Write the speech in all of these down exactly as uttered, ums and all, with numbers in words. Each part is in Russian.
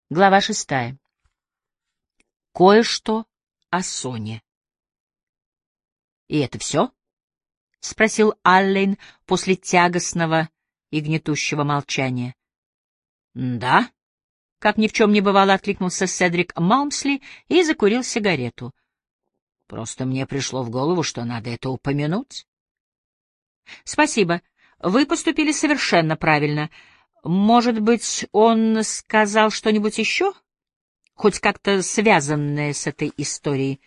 Глава шестая. Кое-что о Соне. «И это все?» — спросил Аллен после тягостного и гнетущего молчания. «Да», — как ни в чем не бывало, откликнулся Седрик Малмсли и закурил сигарету. «Просто мне пришло в голову, что надо это упомянуть». «Спасибо. Вы поступили совершенно правильно. Может быть, он сказал что-нибудь еще? Хоть как-то связанное с этой историей?»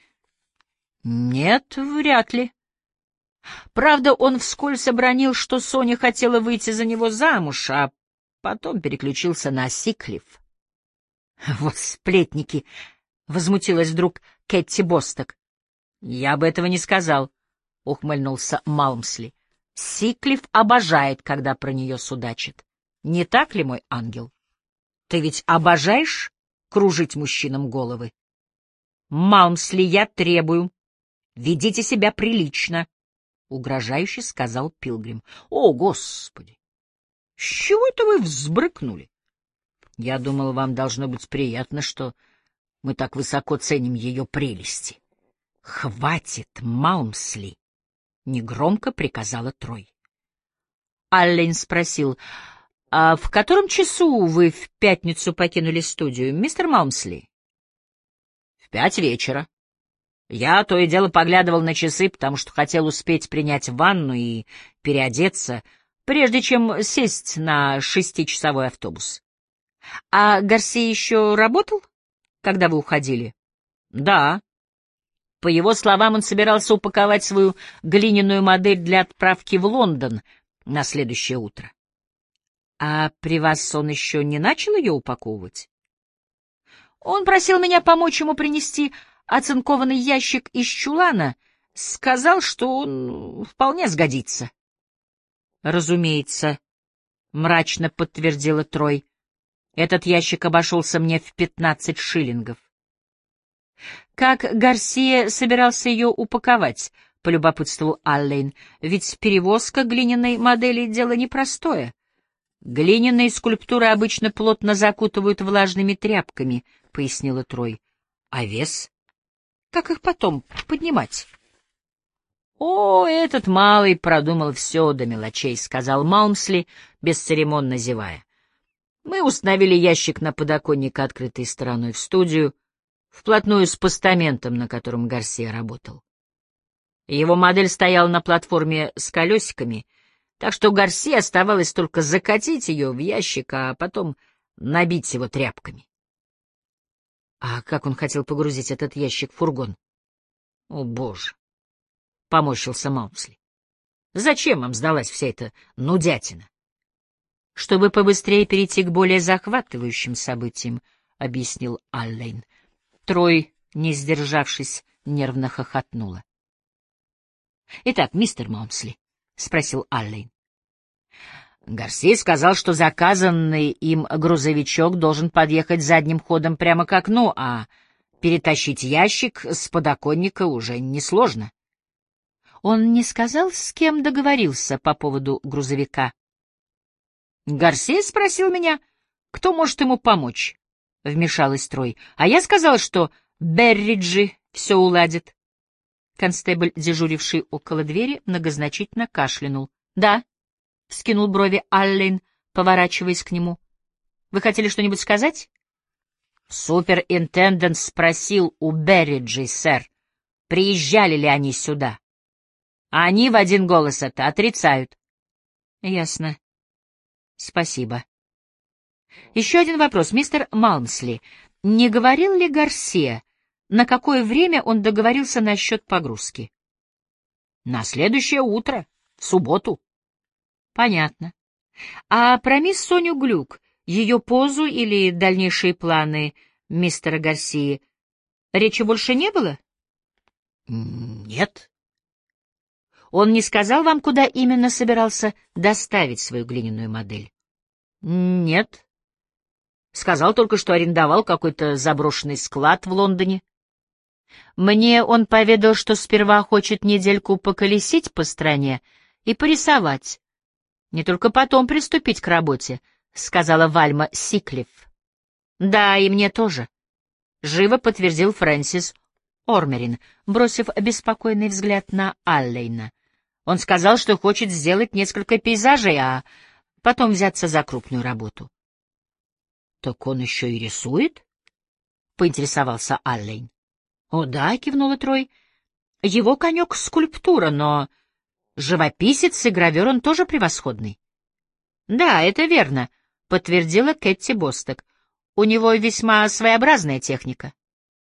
«Нет, вряд ли. Правда, он вскользь обронил, что Соня хотела выйти за него замуж, а потом переключился на Сиклиф». «Вот сплетники!» — возмутилась вдруг Кэтти Босток. «Я бы этого не сказал», — ухмыльнулся Малмсли. «Сиклиф обожает, когда про нее судачат. Не так ли, мой ангел? Ты ведь обожаешь кружить мужчинам головы?» «Малмсли, я требую. Ведите себя прилично», — угрожающе сказал Пилгрим. «О, Господи! С чего это вы взбрыкнули? Я думал, вам должно быть приятно, что мы так высоко ценим ее прелести». «Хватит, Малмсли!» — негромко приказала Трой. Аллен спросил: «А в котором часу вы в пятницу покинули студию, мистер Малмсли?» «В пять вечера. Я то и дело поглядывал на часы, потому что хотел успеть принять ванну и переодеться, прежде чем сесть на шестичасовой автобус». «А Гарсия еще работал, когда вы уходили?» «Да». По его словам, он собирался упаковать свою глиняную модель для отправки в Лондон на следующее утро. «А при вас он еще не начал ее упаковывать?» «Он просил меня помочь ему принести оцинкованный ящик из чулана, сказал, что он вполне сгодится». «Разумеется», — мрачно подтвердила Трой. «Этот ящик обошелся мне в пятнадцать шиллингов». «Как Гарсия собирался ее упаковать?» — полюбопытствовал Аллен. «Ведь перевозка глиняной модели — дело непростое. Глиняные скульптуры обычно плотно закутывают влажными тряпками», — пояснила Трой. «А вес? Как их потом поднимать?» «О, этот малый продумал все до мелочей», — сказал Малмсли, бесцеремонно зевая. «Мы установили ящик на подоконник, открытой стороной в студию, вплотную с постаментом, на котором Гарсия работал. Его модель стояла на платформе с колесиками, так что Гарсия оставалось только закатить ее в ящик, а потом набить его тряпками». «А как он хотел погрузить этот ящик в фургон?» «О, Боже!» — поморщился Малмсли. «Зачем вам сдалась вся эта нудятина?» «Чтобы побыстрее перейти к более захватывающим событиям», — объяснил Аллен. Трой, не сдержавшись, нервно хохотнула. «Итак, мистер Малмсли», — спросил Аллен. «Гарсия сказал, что заказанный им грузовичок должен подъехать задним ходом прямо к окну, а перетащить ящик с подоконника уже несложно». «Он не сказал, с кем договорился по поводу грузовика?» «Гарсия спросил меня, кто может ему помочь», — вмешалась Трой. «А я сказала, что Берриджи все уладит». Констебль, дежуривший около двери, многозначительно кашлянул. «Да», — вскинул брови Аллен, поворачиваясь к нему. «Вы хотели что-нибудь сказать?» «Суперинтендант спросил у Берриджи, сэр, приезжали ли они сюда. А они в один голос это отрицают». «Ясно. Спасибо. Еще один вопрос, мистер Малмсли. Не говорил ли Гарсия, на какое время он договорился насчет погрузки?» «На следующее утро, в субботу». «Понятно. А про мисс Соню Глюк, ее позу или дальнейшие планы мистера Гарсии, речи больше не было?» «Нет». «Он не сказал вам, куда именно собирался доставить свою глиняную модель?» «Нет. Сказал только, что арендовал какой-то заброшенный склад в Лондоне. Мне он поведал, что сперва хочет недельку поколесить по стране и порисовать, не только потом приступить к работе», — сказала Вальма Сиклиф. Да, и мне тоже, — живо подтвердил Фрэнсис Ормерин, бросив беспокойный взгляд на Аллейна. Он сказал, что хочет сделать несколько пейзажей, а потом взяться за крупную работу. — Так он еще и рисует? — поинтересовался Аллейн. — О да, — кивнула Трой. — Его конек — скульптура, но живописец и гравер он тоже превосходный. — Да, это верно, — подтвердила Кэтти Босток. — У него весьма своеобразная техника.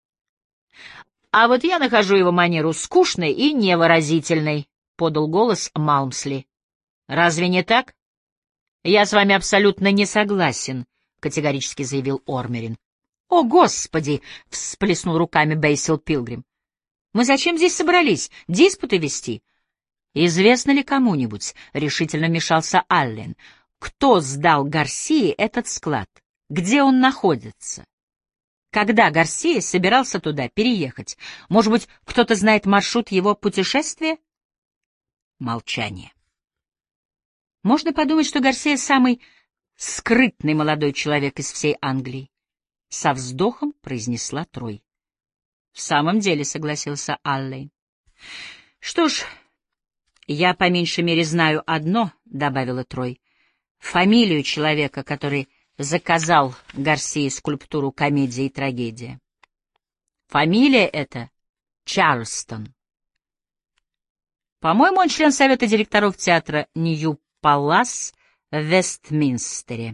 — А вот я нахожу его манеру скучной и невыразительной, — подал голос Малмсли. — Разве не так? — Я с вами абсолютно не согласен, — категорически заявил Ормерин. — О, Господи! — всплеснул руками Бейсил Пилгрим. — Мы зачем здесь собрались? Диспуты вести? — Известно ли кому-нибудь, — решительно вмешался Аллен, — кто сдал Гарсии этот склад? Где он находится? Когда Гарсия собирался туда переехать? Может быть, кто-то знает маршрут его путешествия? Молчание. Можно подумать, что Гарсия самый скрытный молодой человек из всей Англии. Со вздохом произнесла Трой. — В самом деле, — согласился Аллен. — Что ж, я по меньшей мере знаю одно, — добавила Трой. — Фамилию человека, который заказал Гарсии скульптуру «Комедия и трагедия». Фамилия эта Чарльстон. По-моему, он член совета директоров театра Нью-Палас в Вестминстере.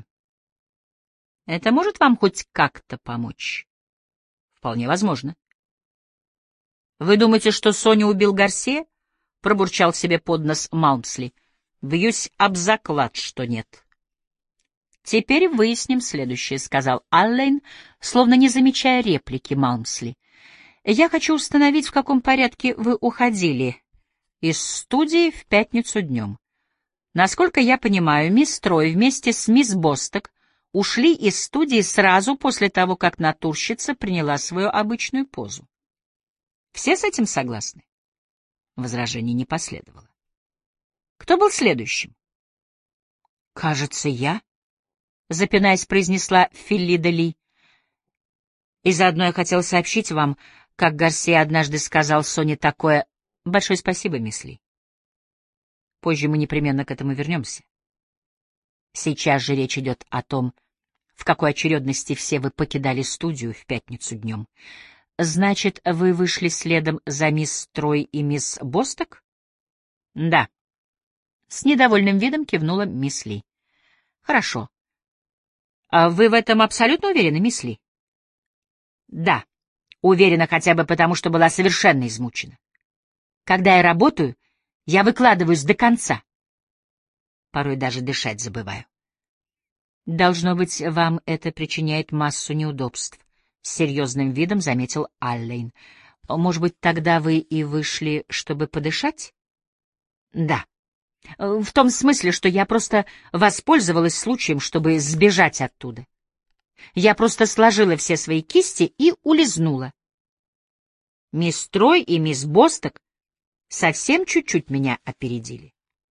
Это может вам хоть как-то помочь? Вполне возможно. Вы думаете, что Соню убил Гарсия? Пробурчал себе под нос Малмсли. Бьюсь об заклад, что нет. Теперь выясним следующее, — сказал Аллен, словно не замечая реплики Малмсли. Я хочу установить, в каком порядке вы уходили из студии в пятницу днем. Насколько я понимаю, мисс Трой вместе с мисс Босток ушли из студии сразу после того, как натурщица приняла свою обычную позу. Все с этим согласны? Возражений не последовало. Кто был следующим? — Кажется, я, — запинаясь, произнесла Филлида Ли. И заодно я хотел сообщить вам, как Гарсия однажды сказал Соне такое: «Большое спасибо, мисс Ли». Позже мы непременно к этому вернемся. Сейчас же речь идет о том, в какой очередности все вы покидали студию в пятницу днем. Значит, вы вышли следом за мисс Трой и мисс Босток? — Да. С недовольным видом кивнула мисс Ли. — Хорошо. — А вы в этом абсолютно уверены, мисс Ли? — Да. Уверена хотя бы потому, что была совершенно измучена. Когда я работаю, я выкладываюсь до конца. Порой даже дышать забываю. Должно быть, вам это причиняет массу неудобств, — с серьезным видом заметил Аллен. Может быть, тогда вы и вышли, чтобы подышать? Да. В том смысле, что я просто воспользовалась случаем, чтобы сбежать оттуда. Я просто сложила все свои кисти и улизнула. Мисс Трой и мисс Босток совсем чуть-чуть меня опередили.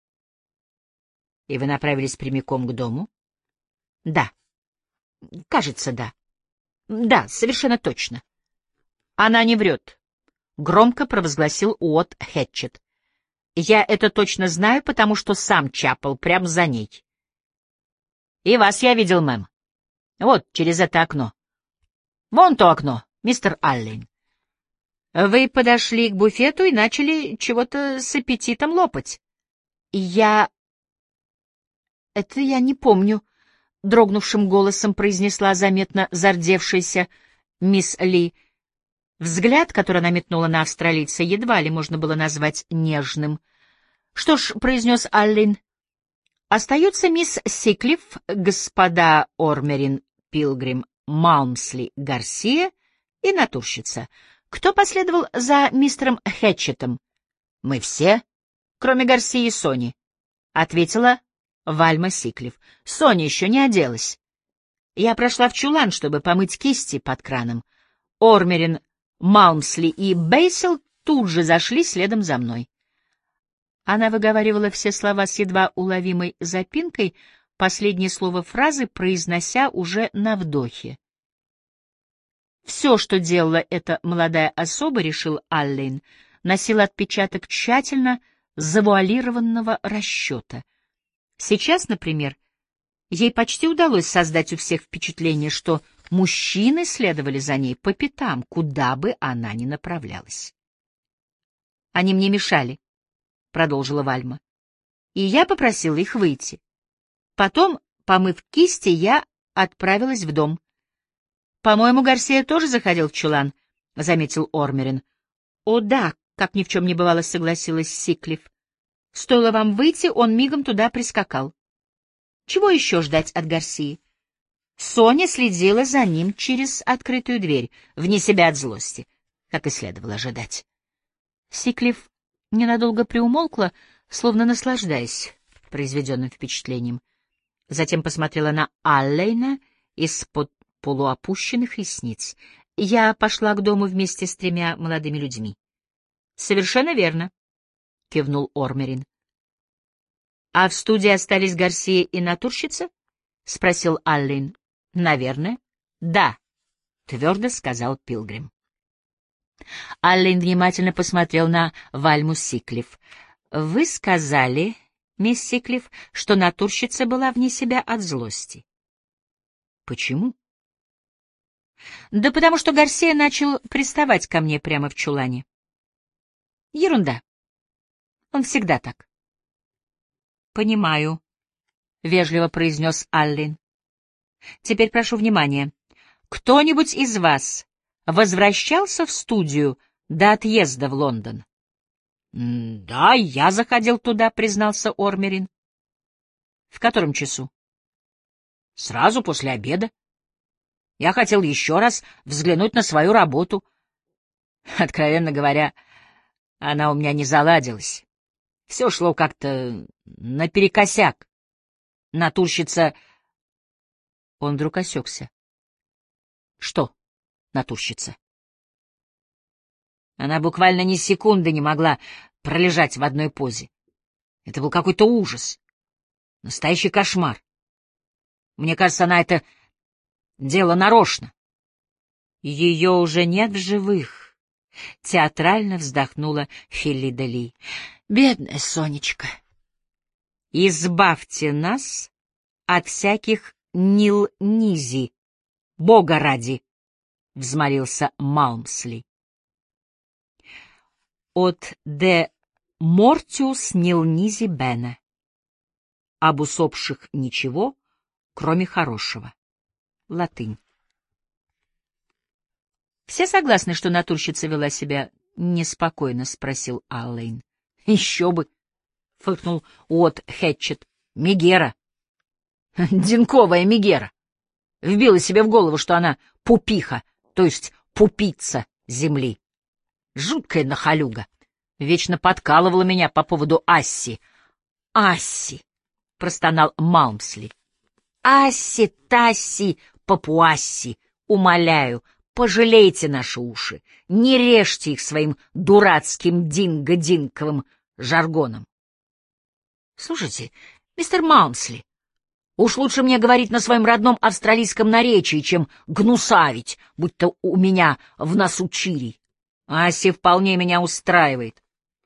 И вы направились прямиком к дому? Да. Кажется, да. Да, совершенно точно. Она не врет, — громко провозгласил Уотт Хэтчет. Я это точно знаю, потому что сам чапал прямо за ней. И вас я видел, мэм. Вот, через это окно. Вон то окно, мистер Аллен. Вы подошли к буфету и начали чего-то с аппетитом лопать. Я... Это я не помню, — дрогнувшим голосом произнесла заметно зардевшаяся мисс Ли. Взгляд, который она метнула на австралийца, едва ли можно было назвать нежным. — Что ж, — произнес Аллен, — остаются мисс Сиклиф, господа Ормерин, Пилгрим, Малмсли, Гарсия и натурщица. Кто последовал за мистером Хэтчетом? — Мы все, кроме Гарсии и Сони, — ответила Вальма Сиклиф. — Соня еще не оделась. Я прошла в чулан, чтобы помыть кисти под краном. Ормерин, Малмсли и Бейсел тут же зашли следом за мной. Она выговаривала все слова с едва уловимой запинкой, последнее слово фразы произнося уже на вдохе. Все, что делала эта молодая особа, решил Аллен, носило отпечаток тщательно завуалированного расчета. Сейчас, например, ей почти удалось создать у всех впечатление, что мужчины следовали за ней по пятам, куда бы она ни направлялась. «Они мне мешали», — продолжила Вальма, — «и я попросила их выйти. Потом, помыв кисти, я отправилась в дом». «По-моему, Гарсия тоже заходил в чулан», — заметил Ормерин. «О да», — как ни в чем не бывало, согласилась Сиклиф. «Стоило вам выйти, он мигом туда прискакал. Чего еще ждать от Гарсии?» Соня следила за ним через открытую дверь, вне себя от злости, как и следовало ожидать. Сиклиф ненадолго приумолкла, словно наслаждаясь произведенным впечатлением. Затем посмотрела на Аллейна из-под полуопущенных ресниц. «Я пошла к дому вместе с тремя молодыми людьми». «Совершенно верно», — кивнул Ормерин. «А в студии остались Гарсия и натурщица?» — спросил Аллен. «Наверное». «Да», — твердо сказал Пилгрим. Аллен внимательно посмотрел на Вальму Сиклиф. «Вы сказали, мисс Сиклиф, что натурщица была вне себя от злости». «Почему?» «Да потому что Гарсия начал приставать ко мне прямо в чулане». «Ерунда. Он всегда так». «Понимаю», — вежливо произнес Аллен. «Теперь прошу внимания. Кто-нибудь из вас возвращался в студию до отъезда в Лондон?» «Да, я заходил туда», — признался Ормерин. «В котором часу?» «Сразу после обеда. Я хотел еще раз взглянуть на свою работу. Откровенно говоря, она у меня не заладилась. Все шло как-то наперекосяк. Натурщица...» Он вдруг осекся. «Что натурщица?» Она буквально ни секунды не могла пролежать в одной позе. Это был какой-то ужас. Настоящий кошмар. Мне кажется, она это дело нарочно. Ее уже нет в живых. Театрально вздохнула Филлида Ли. Бедная Сонечка. Избавьте нас от всяких Нил-Низи, Бога ради, взмолился Малмсли. От де Мортиус Нил-Низи Бене. Об усопших ничего, кроме хорошего. Латынь. «Все согласны, что натурщица вела себя неспокойно?» — спросил Аллен. «Еще бы!» — фыркнул Уотт Хэтчет. «Мегера! Денковая Мегера! Вбила себе в голову, что она пупиха, то есть пупица земли. Жуткая нахалюга. Вечно подкалывала меня по поводу Асси». «Асси!» — простонал Малмсли. «Асси, Тасси, Папуасси! Умоляю, пожалейте наши уши, не режьте их своим дурацким динго-динковым жаргоном». «Слушайте, мистер Малмсли, уж лучше мне говорить на своем родном австралийском наречии, чем гнусавить, будто у меня в носу чирий. Асси вполне меня устраивает.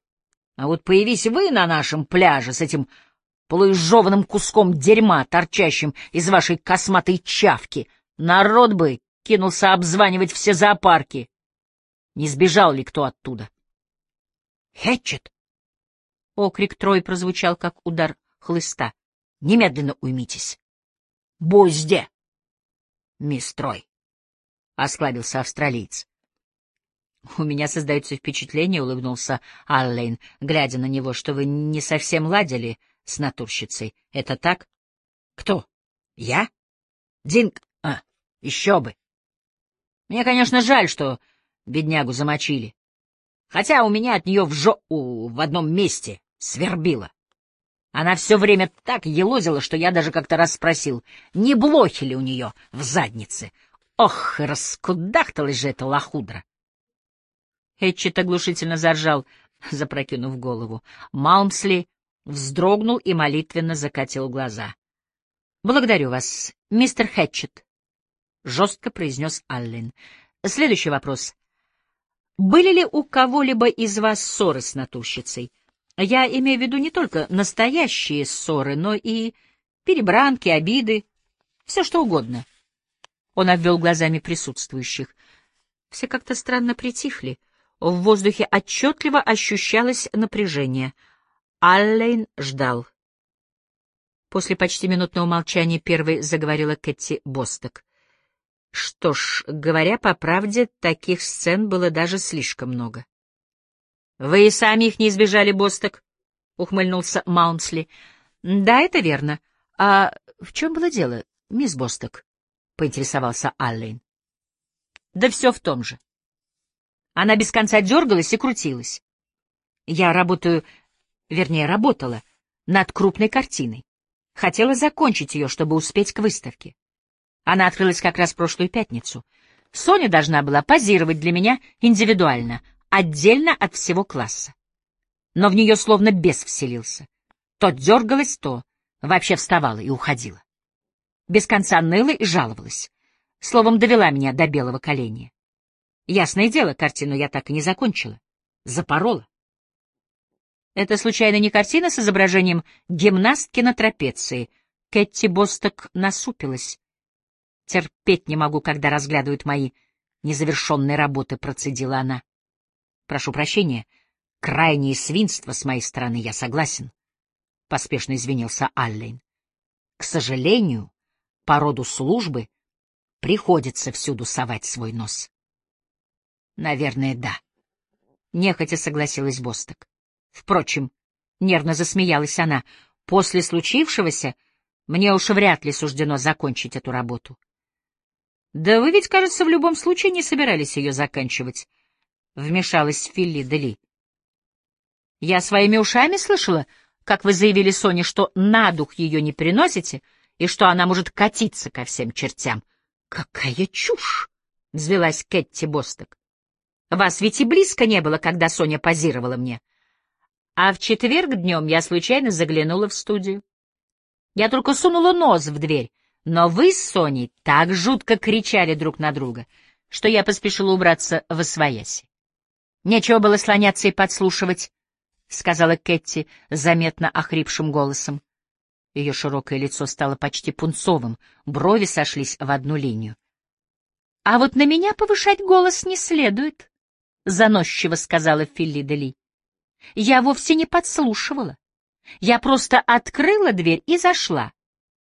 А вот появись вы на нашем пляже с этим полуизжеванным куском дерьма, торчащим из вашей косматой чавки, народ бы кинулся обзванивать все зоопарки. Не сбежал ли кто оттуда?» «Хэтчет!» Окрик Трой прозвучал, как удар хлыста. «Немедленно уймитесь!» «Бузде!» «Мисс Трой!» — осклабился австралиец. «У меня создается впечатление, — улыбнулся Аллен, глядя на него, — что вы не совсем ладили с натурщицей. Это так?» «Кто? Я? Динг? А, еще бы! Мне, конечно, жаль, что беднягу замочили. Хотя у меня от нее в жо... в одном месте свербило. Она все время так елозила, что я даже как-то раз спросил, не блохи ли у нее в заднице. Ох, раскудахталась же эта лохудра!» Хэтчет оглушительно заржал, запрокинув голову. Малмсли вздрогнул и молитвенно закатил глаза. — Благодарю вас, мистер Хэтчет, — жестко произнес Аллен. Следующий вопрос. Были ли у кого-либо из вас ссоры с натурщицей? Я имею в виду не только настоящие ссоры, но и перебранки, обиды, все что угодно. Он обвел глазами присутствующих. Все как-то странно притихли. В воздухе отчетливо ощущалось напряжение. Аллен ждал. После почти минутного молчания первой заговорила Кэти Босток. Что ж, говоря по правде, таких сцен было даже слишком много. — Вы и сами их не избежали, Босток, — ухмыльнулся Маунсли. — Да, это верно. А в чем было дело, мисс Босток? — поинтересовался Аллен. — Да все в том же. Она без конца дергалась и крутилась. Я работаю, вернее, работала над крупной картиной. Хотела закончить ее, чтобы успеть к выставке. Она открылась как раз в прошлую пятницу. Соня должна была позировать для меня индивидуально, отдельно от всего класса. Но в нее словно бес вселился. То дергалась, то вообще вставала и уходила. Без конца ныла и жаловалась. Словом, довела меня до белого коленя. Ясное дело, картину я так и не закончила. Запорола. Это, случайно, не картина с изображением гимнастки на трапеции? Кэти Босток насупилась. Терпеть не могу, когда разглядывают мои незавершенные работы, процедила она. Прошу прощения, крайнее свинство с моей стороны, я согласен. Поспешно извинился Аллен. К сожалению, по роду службы приходится всюду совать свой нос. Наверное, да. Нехотя согласилась Босток. Впрочем, нервно засмеялась она, после случившегося мне уж вряд ли суждено закончить эту работу. Да вы ведь, кажется, в любом случае не собирались ее заканчивать, — вмешалась Филлида Ли. Я своими ушами слышала, как вы заявили Соне, что на дух ее не переносите и что она может катиться ко всем чертям. — Какая чушь! — взвелась Кэти Босток. — Вас ведь и близко не было, когда Соня позировала мне. А в четверг днем я случайно заглянула в студию. Я только сунула нос в дверь, но вы с Соней так жутко кричали друг на друга, что я поспешила убраться восвояси. Нечего было слоняться и подслушивать, — сказала Кэти заметно охрипшим голосом. Ее широкое лицо стало почти пунцовым, брови сошлись в одну линию. — А вот на меня повышать голос не следует, — заносчиво сказала Филлида Ли. — Я вовсе не подслушивала. Я просто открыла дверь и зашла.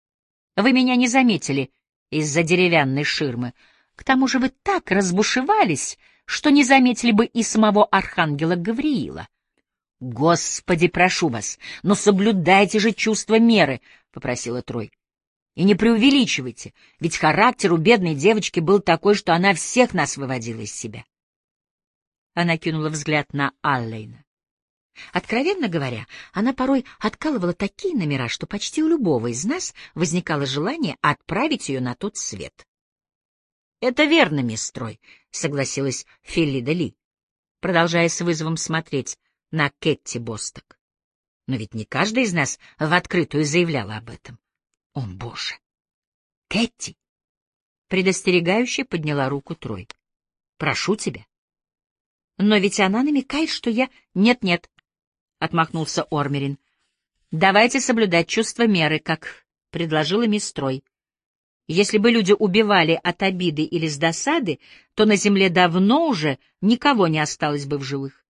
Вы меня не заметили из-за деревянной ширмы. К тому же вы так разбушевались, что не заметили бы и самого архангела Гавриила. — Господи, прошу вас, но соблюдайте же чувство меры, — попросила Трой. — И не преувеличивайте, ведь характер у бедной девочки был такой, что она всех нас выводила из себя. Она кинула взгляд на Аллена. Откровенно говоря, она порой откалывала такие номера, что почти у любого из нас возникало желание отправить ее на тот свет. — Это верно, мисс Трой, — согласилась Филлида Ли, продолжая с вызовом смотреть на Кэти Босток. Но ведь не каждый из нас в открытую заявляла об этом. О, Боже! Кэти! Предостерегающе подняла руку Трой. — Прошу тебя. Но ведь она намекает, что я... Нет-нет, — отмахнулся Ормерин. — Давайте соблюдать чувство меры, как предложила мисс Трой. Если бы люди убивали от обиды или с досады, то на земле давно уже никого не осталось бы в живых.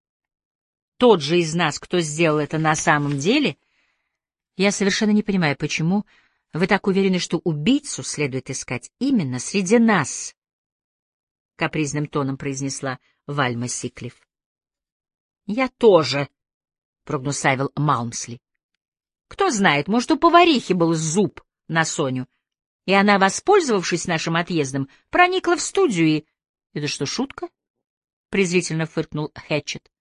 Тот же из нас, кто сделал это на самом деле... Я совершенно не понимаю, почему вы так уверены, что убийцу следует искать именно среди нас, — капризным тоном произнесла Вальма Сиклиф. — Я тоже, — прогнусавил Малмсли. — Кто знает, может, у поварихи был зуб на Соню, и она, воспользовавшись нашим отъездом, проникла в студию и... — Это что, шутка? — презрительно фыркнул Хэтчет.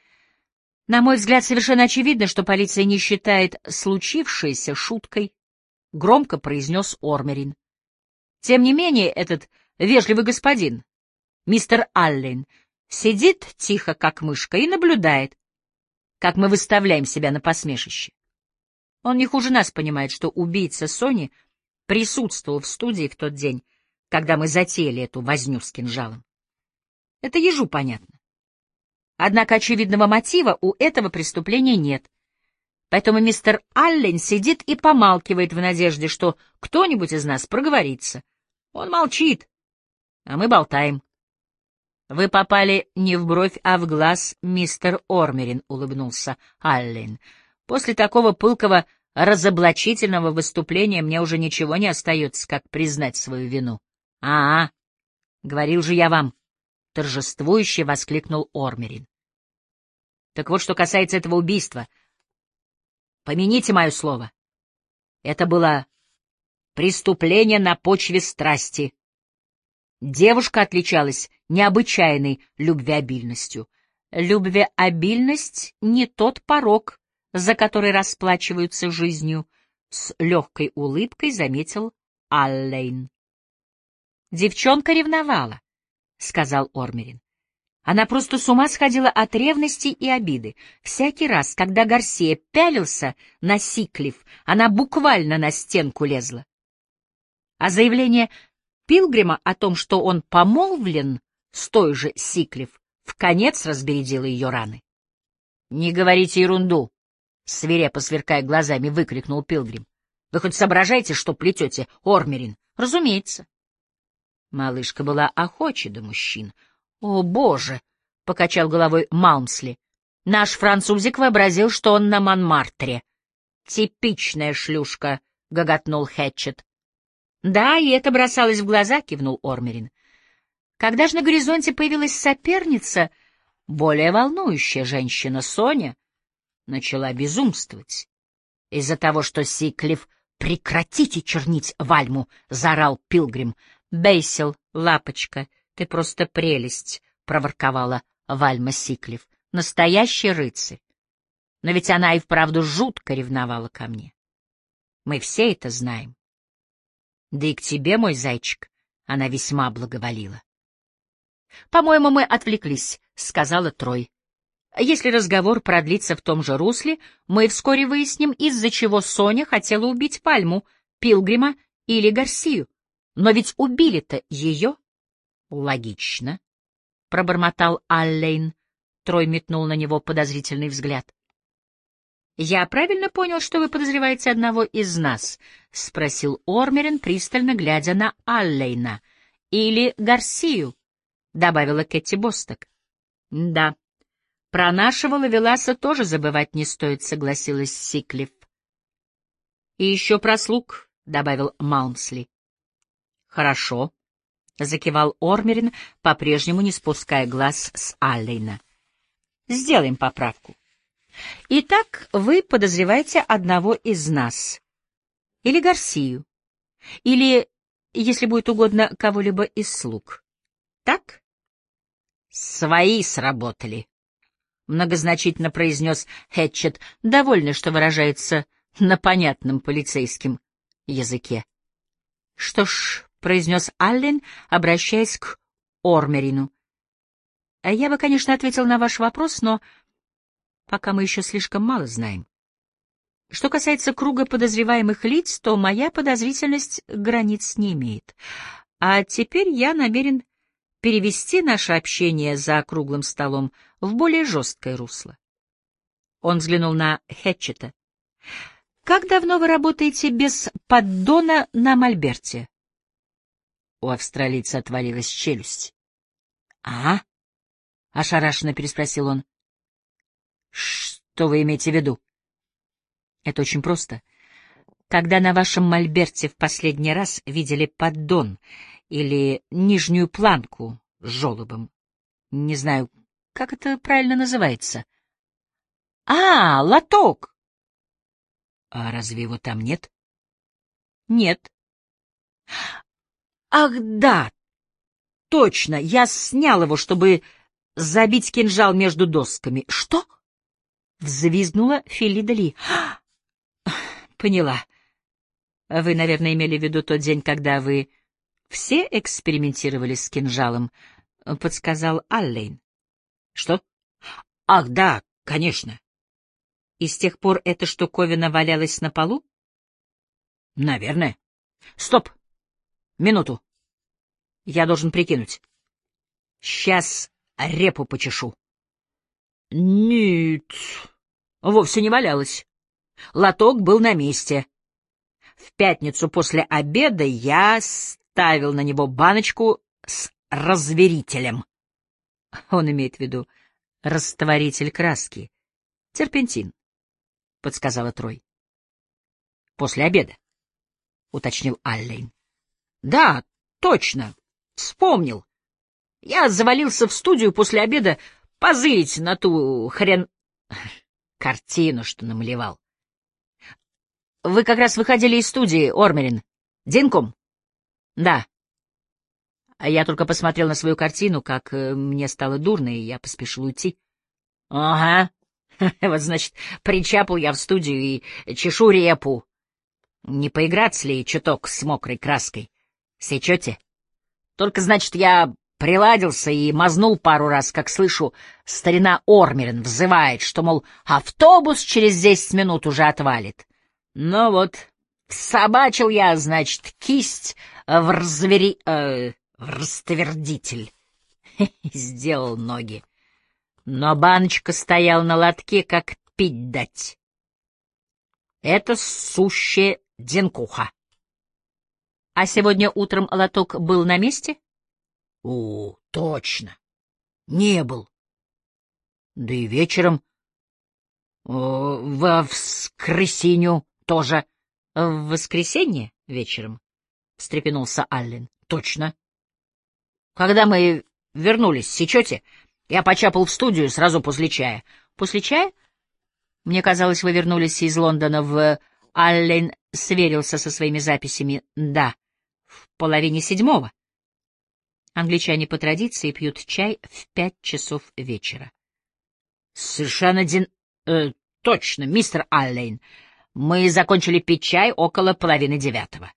— На мой взгляд, совершенно очевидно, что полиция не считает случившееся шуткой, — громко произнес Ормерин. Тем не менее, этот вежливый господин, мистер Аллен, сидит тихо, как мышка, и наблюдает, как мы выставляем себя на посмешище. Он не хуже нас понимает, что убийца Сони присутствовал в студии в тот день, когда мы затеяли эту возню с кинжалом. Это ежу понятно. Однако очевидного мотива у этого преступления нет. Поэтому мистер Аллен сидит и помалкивает в надежде, что кто-нибудь из нас проговорится. Он молчит, а мы болтаем. — Вы попали не в бровь, а в глаз, мистер Ормерин, — улыбнулся Аллен. — После такого пылкого, разоблачительного выступления мне уже ничего не остается, как признать свою вину. — А-а, говорил же я вам, — торжествующе воскликнул Ормерин. — Так вот, что касается этого убийства. Помяните мое слово. Это было преступление на почве страсти. Девушка отличалась необычайной любвеобильностью. Любвеобильность — не тот порок, за который расплачиваются жизнью, — с легкой улыбкой заметил Аллен. Девчонка ревновала, — сказал Ормерин. Она просто с ума сходила от ревности и обиды. Всякий раз, когда Гарсия пялился на Сиклифф, она буквально на стенку лезла. А заявление Пилгрима о том, что он помолвлен с той же Сиклифф, вконец разбередило ее раны. — Не говорите ерунду! — свирепо сверкая глазами, выкрикнул Пилгрим. — Вы хоть соображаете, что плетете, Ормерин? — Разумеется. Малышка была охоча до мужчин. — О, Боже! — покачал головой Малмсли. — Наш французик вообразил, что он на Монмартре. — Типичная шлюшка! — гоготнул Хэтчет. — Да, и это бросалось в глаза, — кивнул Ормерин. Когда же на горизонте появилась соперница, более волнующая женщина, Соня, начала безумствовать. Из-за того, что Сиклифф... — Прекратите чернить Вальму! — заорал Пилгрим. — Бейсил, лапочка, ты просто прелесть! — проворковала Вальма Сиклифф. — Настоящий рыцарь! Но ведь она и вправду жутко ревновала ко мне. Мы все это знаем. Да и к тебе, мой зайчик, она весьма благоволила. — По-моему, мы отвлеклись, — сказала Трой. Если разговор продлится в том же русле, мы вскоре выясним, из-за чего Соня хотела убить Пальму, Пилгрима или Гарсию. Но ведь убили-то ее. — Логично, — пробормотал Аллен. Трой метнул на него подозрительный взгляд. — Я правильно понял, что вы подозреваете одного из нас? — спросил Ормерин, пристально глядя на Аллена. — Или Гарсию, — добавила Кэти Босток. — Да. Про нашего ловеласа тоже забывать не стоит, — согласилась Сиклифф. — И еще про слуг, — добавил Малмсли. — Хорошо, — закивал Ормерин, по-прежнему не спуская глаз с Аллена. — Сделаем поправку. Итак, вы подозреваете одного из нас. Или Гарсию. Или, если будет угодно, кого-либо из слуг. Так? — Свои сработали, — многозначительно произнес Хэтчет, довольный, что выражается на понятном полицейском языке. — Что ж, — произнес Аллен, обращаясь к Ормерину, — я бы, конечно, ответил на ваш вопрос, но пока мы еще слишком мало знаем. Что касается круга подозреваемых лиц, то моя подозрительность границ не имеет. А теперь я намерен перевести наше общение за круглым столом в более жесткое русло. Он взглянул на Хэтчета. «Как давно вы работаете без поддона на мольберте?» У австралийца отвалилась челюсть. «А?» — ошарашенно переспросил он. «Что вы имеете в виду?» «Это очень просто. Когда на вашем мольберте в последний раз видели поддон или нижнюю планку с желобом? Не знаю, как это правильно называется?» «А, лоток!» «А разве его там нет?» «Нет». «Ах, да, точно, я снял его, чтобы забить кинжал между досками». «Что?» — взвизгнула Филида Ли. «Поняла. Вы, наверное, имели в виду тот день, когда вы все экспериментировали с кинжалом», — подсказал Аллен. «Что? Ах, да, конечно». «И с тех пор эта штуковина валялась на полу?» «Наверное. Стоп! Минуту. Я должен прикинуть. Сейчас репу почешу. Нет, вовсе не валялась. Лоток был на месте. В пятницу после обеда я ставил на него баночку с разверителем. Он имеет в виду растворитель краски. Терпентин, — подсказала Трой. — После обеда, — уточнил Аллейн. — Да, точно, вспомнил. Я завалился в студию после обеда позырить на ту хрен... картину, что намалевал. — Вы как раз выходили из студии, Ормерин. Динкум? — Да. Я только посмотрел на свою картину, как мне стало дурно, и я поспешил уйти. — Ага. Вот, значит, причапал я в студию и чешу репу. Не поиграться ли чуток с мокрой краской? Сечете? Только, значит, я приладился и мазнул пару раз, как слышу, старина Ормерин взывает, что, мол, автобус через десять минут уже отвалит. Ну вот, собачил я, значит, кисть в развери... Э, в раствердитель. Сделал ноги. Но баночка стояла на лотке, как пить дать. Это сущая денкуха. А сегодня утром лоток был на месте? О, точно. Не был. Да и вечером. О, во воскресенью тоже. В воскресенье вечером? Встрепенулся Аллен. Точно. Когда мы вернулись, сечете? Я почапал в студию сразу после чая. После чая? Мне казалось, вы вернулись из Лондона в... Аллен сверился со своими записями. Да, в половине седьмого. Англичане по традиции пьют чай в пять часов вечера. Совершенно дин... Э, точно, мистер Аллен. Мы закончили пить чай около половины девятого.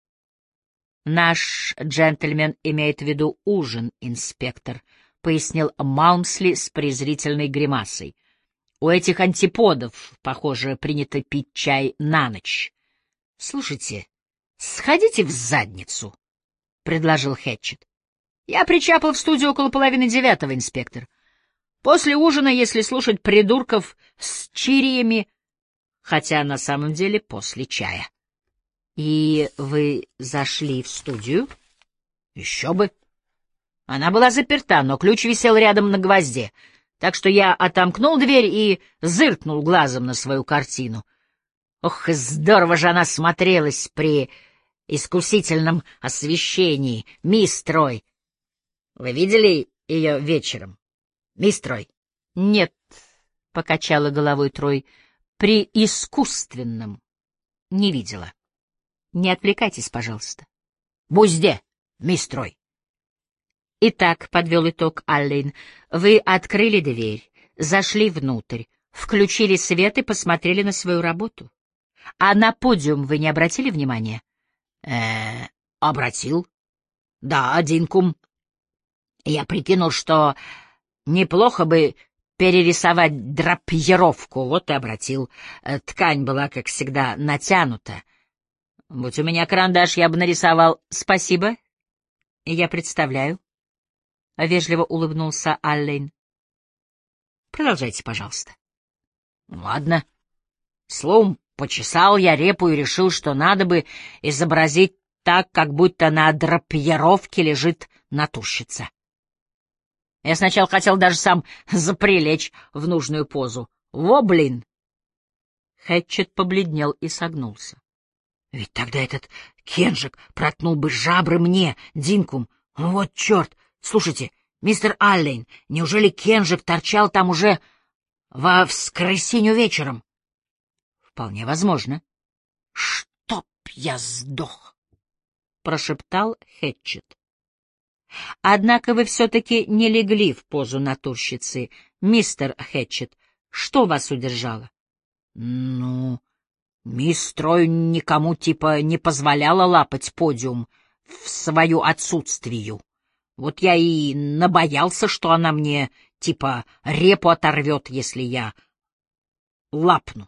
Наш джентльмен имеет в виду ужин, инспектор, — пояснил Маунсли с презрительной гримасой. У этих антиподов, похоже, принято пить чай на ночь. — Слушайте, сходите в задницу, — предложил Хэтчет. — Я причапал в студию около половины девятого, инспектор. После ужина, если слушать придурков с чириями, хотя на самом деле после чая. — И вы зашли в студию? — Еще бы. Она была заперта, но ключ висел рядом на гвозде, так что я отомкнул дверь и зыркнул глазом на свою картину. Ох, и здорово же она смотрелась при искусительном освещении, мисс Трой. Вы видели ее вечером, мисс Трой? — Нет, — покачала головой Трой, — при искусственном не видела. Не отвлекайтесь, пожалуйста. — Бузде, мисс Трой. Итак, — подвел итог Аллен, — вы открыли дверь, зашли внутрь, включили свет и посмотрели на свою работу. А на подиум вы не обратили внимания? Э, — обратил. Да, Динкум. Я прикинул, что неплохо бы перерисовать драпировку, вот и обратил. Ткань была, как всегда, натянута. Будь у меня карандаш, я бы нарисовал. Спасибо. Я представляю. — вежливо улыбнулся Аллен. — Продолжайте, пожалуйста. — Ладно. Словом, почесал я репу и решил, что надо бы изобразить так, как будто на драпировке лежит натурщица. Я сначала хотел даже сам заприлечь в нужную позу. Во, блин! Хэтчет побледнел и согнулся. — Ведь тогда этот Кенжик проткнул бы жабры мне, Динкум. Вот черт! Слушайте, мистер Аллен, неужели Кенжик торчал там уже во воскресенье вечером? — Вполне возможно. — Чтоб я сдох! — прошептал Хэтчет. — Однако вы все-таки не легли в позу натурщицы, мистер Хэтчет. Что вас удержало? — Ну, мисс Трой никому типа не позволяла лапать подиум в свою отсутствию. Вот я и набоялся, что она мне, типа, репу оторвет, если я лапну.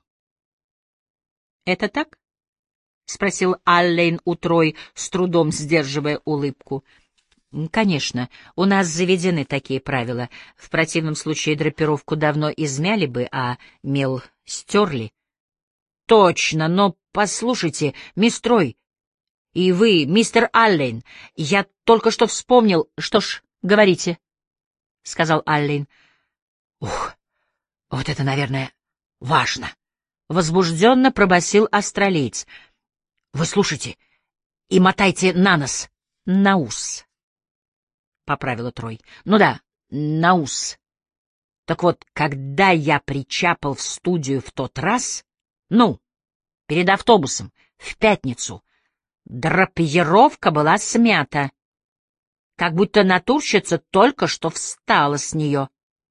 — Это так? — спросил Аллен у Трой, с трудом сдерживая улыбку. — Конечно, у нас заведены такие правила. В противном случае драпировку давно измяли бы, а мел стерли. Точно, но послушайте, мистер Трой, и вы, мистер Аллен, я только что вспомнил... Что ж, говорите, — сказал Аллен. Ух, вот это, наверное, важно. Возбужденно пробасил австралиец. Вы слушайте и мотайте на нос. На ус, — поправила Трой. Ну да, на ус. Так вот, когда я причапал в студию в тот раз, ну, перед автобусом, в пятницу, драпировка была смята, как будто натурщица только что встала с нее.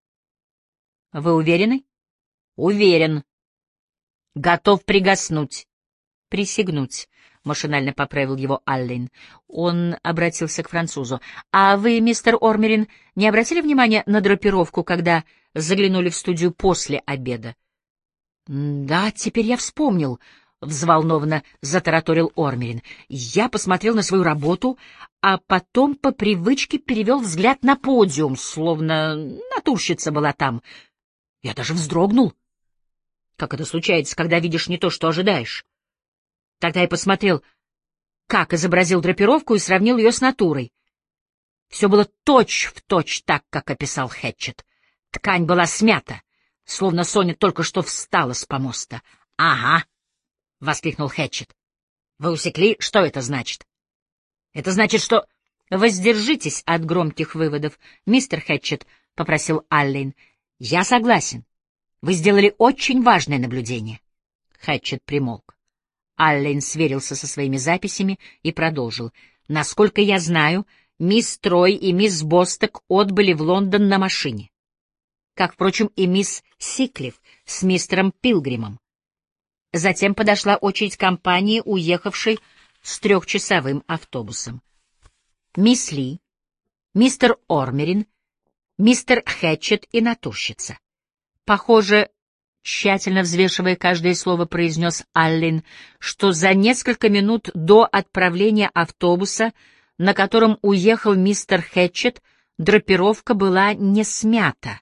— Вы уверены? — Уверен. — Готов пригоснуть. — Присягнуть, — машинально поправил его Аллен. Он обратился к французу. — А вы, мистер Ормерин, не обратили внимания на драпировку, когда заглянули в студию после обеда? — Да, теперь я вспомнил, — взволнованно затараторил Ормерин. Я посмотрел на свою работу, а потом по привычке перевел взгляд на подиум, словно натурщица была там. Я даже вздрогнул. Как это случается, когда видишь не то, что ожидаешь? Тогда я посмотрел, как изобразил драпировку, и сравнил ее с натурой. Все было точь-в-точь так, как описал Хэтчет. Ткань была смята, словно Соня только что встала с помоста. — Ага, — воскликнул Хэтчет. — Вы усекли, что это значит? — Это значит, что... — Воздержитесь от громких выводов, мистер Хэтчет, — попросил Аллен. — Я согласен. Вы сделали очень важное наблюдение. Хэтчет примолк. Аллен сверился со своими записями и продолжил. Насколько я знаю, мисс Трой и мисс Босток отбыли в Лондон на машине. Как, впрочем, и мисс Сиклиф с мистером Пилгримом. Затем подошла очередь компании, уехавшей с трехчасовым автобусом. Мисс Ли, мистер Ормерин, мистер Хэтчет и натурщица. Похоже, тщательно взвешивая каждое слово, произнес Аллен, что за несколько минут до отправления автобуса, на котором уехал мистер Хэтчет, драпировка была не смята.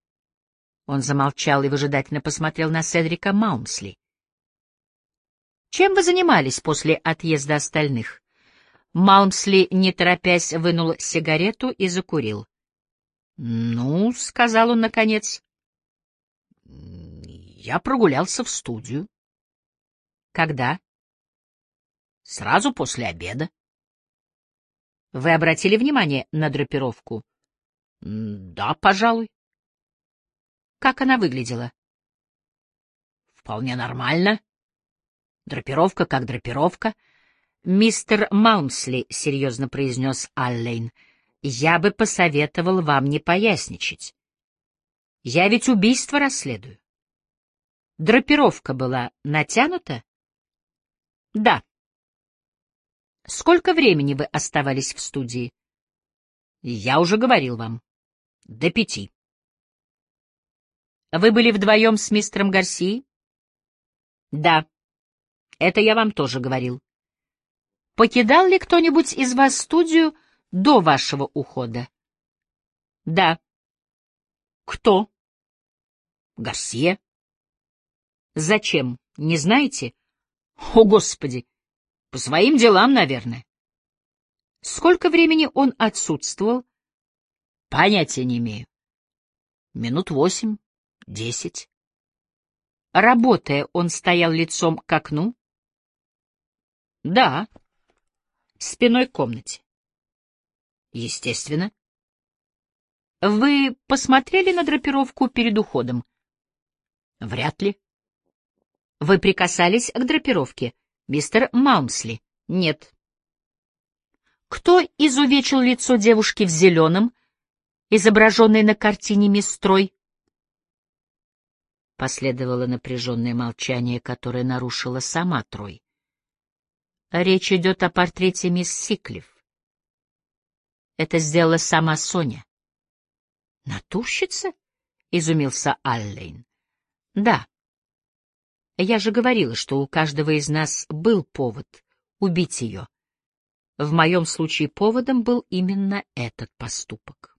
Он замолчал и выжидательно посмотрел на Седрика Маунсли. «Чем вы занимались после отъезда остальных?» Маунсли, не торопясь, вынул сигарету и закурил. «Ну, — сказал он наконец, — я прогулялся в студию». «Когда?» «Сразу после обеда». «Вы обратили внимание на драпировку?» «Да, пожалуй». «Как она выглядела?» «Вполне нормально. Драпировка как драпировка». «Мистер Маунсли, — серьезно произнес Аллен, — я бы посоветовал вам не поясничать. Я ведь убийство расследую. Драпировка была натянута?» «Да». «Сколько времени вы оставались в студии?» «Я уже говорил вам. До пяти». «Вы были вдвоем с мистером Гарсией?» «Да. Это я вам тоже говорил». «Покидал ли кто-нибудь из вас студию до вашего ухода?» «Да». «Кто?» «Гарсия». «Зачем, не знаете?» «О, Господи! По своим делам, наверное». «Сколько времени он отсутствовал?» «Понятия не имею. Минут восемь, десять». «Работая, он стоял лицом к окну?» «Да». «Спиной к комнате?» «Естественно». «Вы посмотрели на драпировку перед уходом?» «Вряд ли». «Вы прикасались к драпировке, мистер Маунсли?» «Нет». «Кто изувечил лицо девушки в зеленом, изображенной на картине мисс Трой?» Последовало напряженное молчание, которое нарушила сама Трой. «Речь идет о портрете мисс Сиклиф. Это сделала сама Соня». «Натурщица?» — изумился Аллен. «Да. Я же говорила, что у каждого из нас был повод убить ее. В моем случае поводом был именно этот поступок.